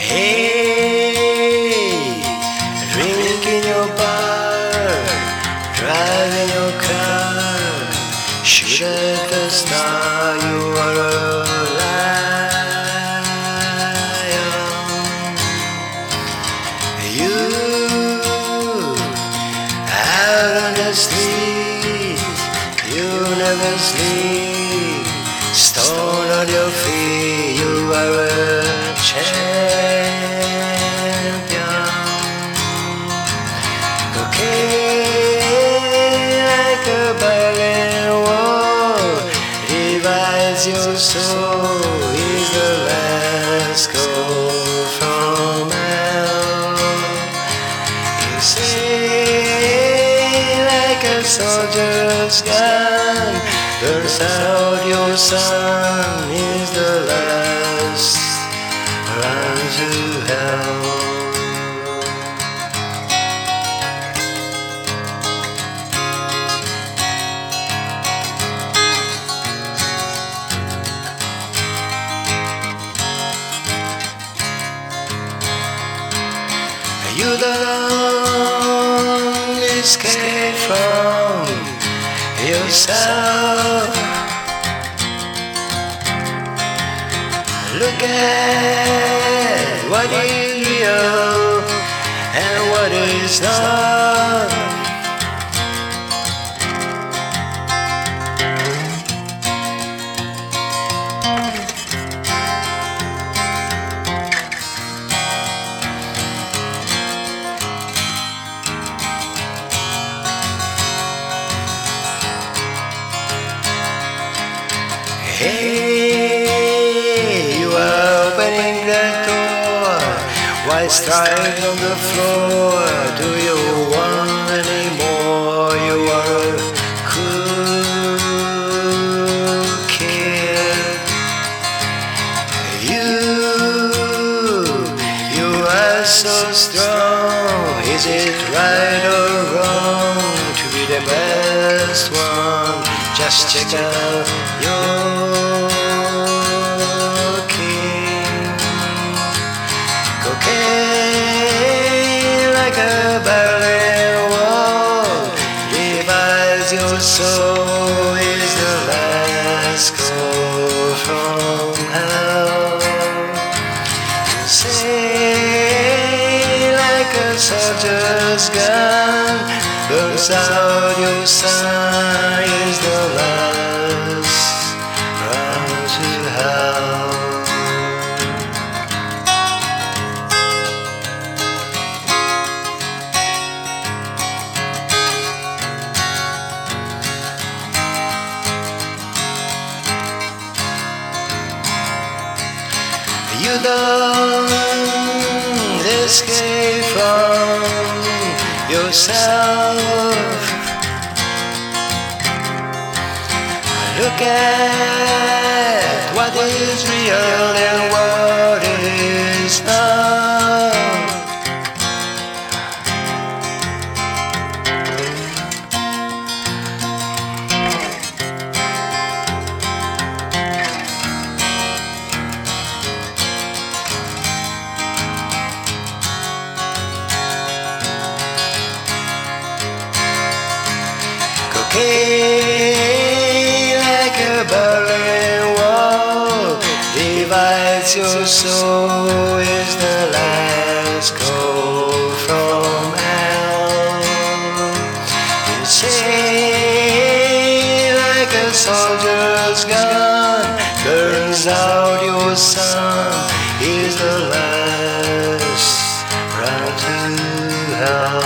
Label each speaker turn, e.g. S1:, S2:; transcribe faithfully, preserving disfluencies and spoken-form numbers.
S1: Hey, drinking your bar, driving your car, shoot at the star, you are a lion. You out on the street, you never sleep, stone on your feet, you are a champion. Cocaine like a Berlin Wall divides your soul, is the last call from hell. Insane like a soldier's gun burns out your sun, is the last run to hell. You don't escape from yourself. Look at what is real and what is not. Hey, you are opening the door, white stripes on the floor. Do you want any more? You are a cool kid. You, you are so strong. Is it right or wrong to be the best one? Just check out your king. Cocaine like a Berlin Wall divides your soul, is the last call from hell. Insane like a soldier's gun burns out your sun, is the last run to hell. You don't escape from yourself. Look at what is real and what is not. Cocaine like a Berlin Wall divides your soul, is the last call from hell. Insane like a soldier's gun burns out your sun, is the last run to hell.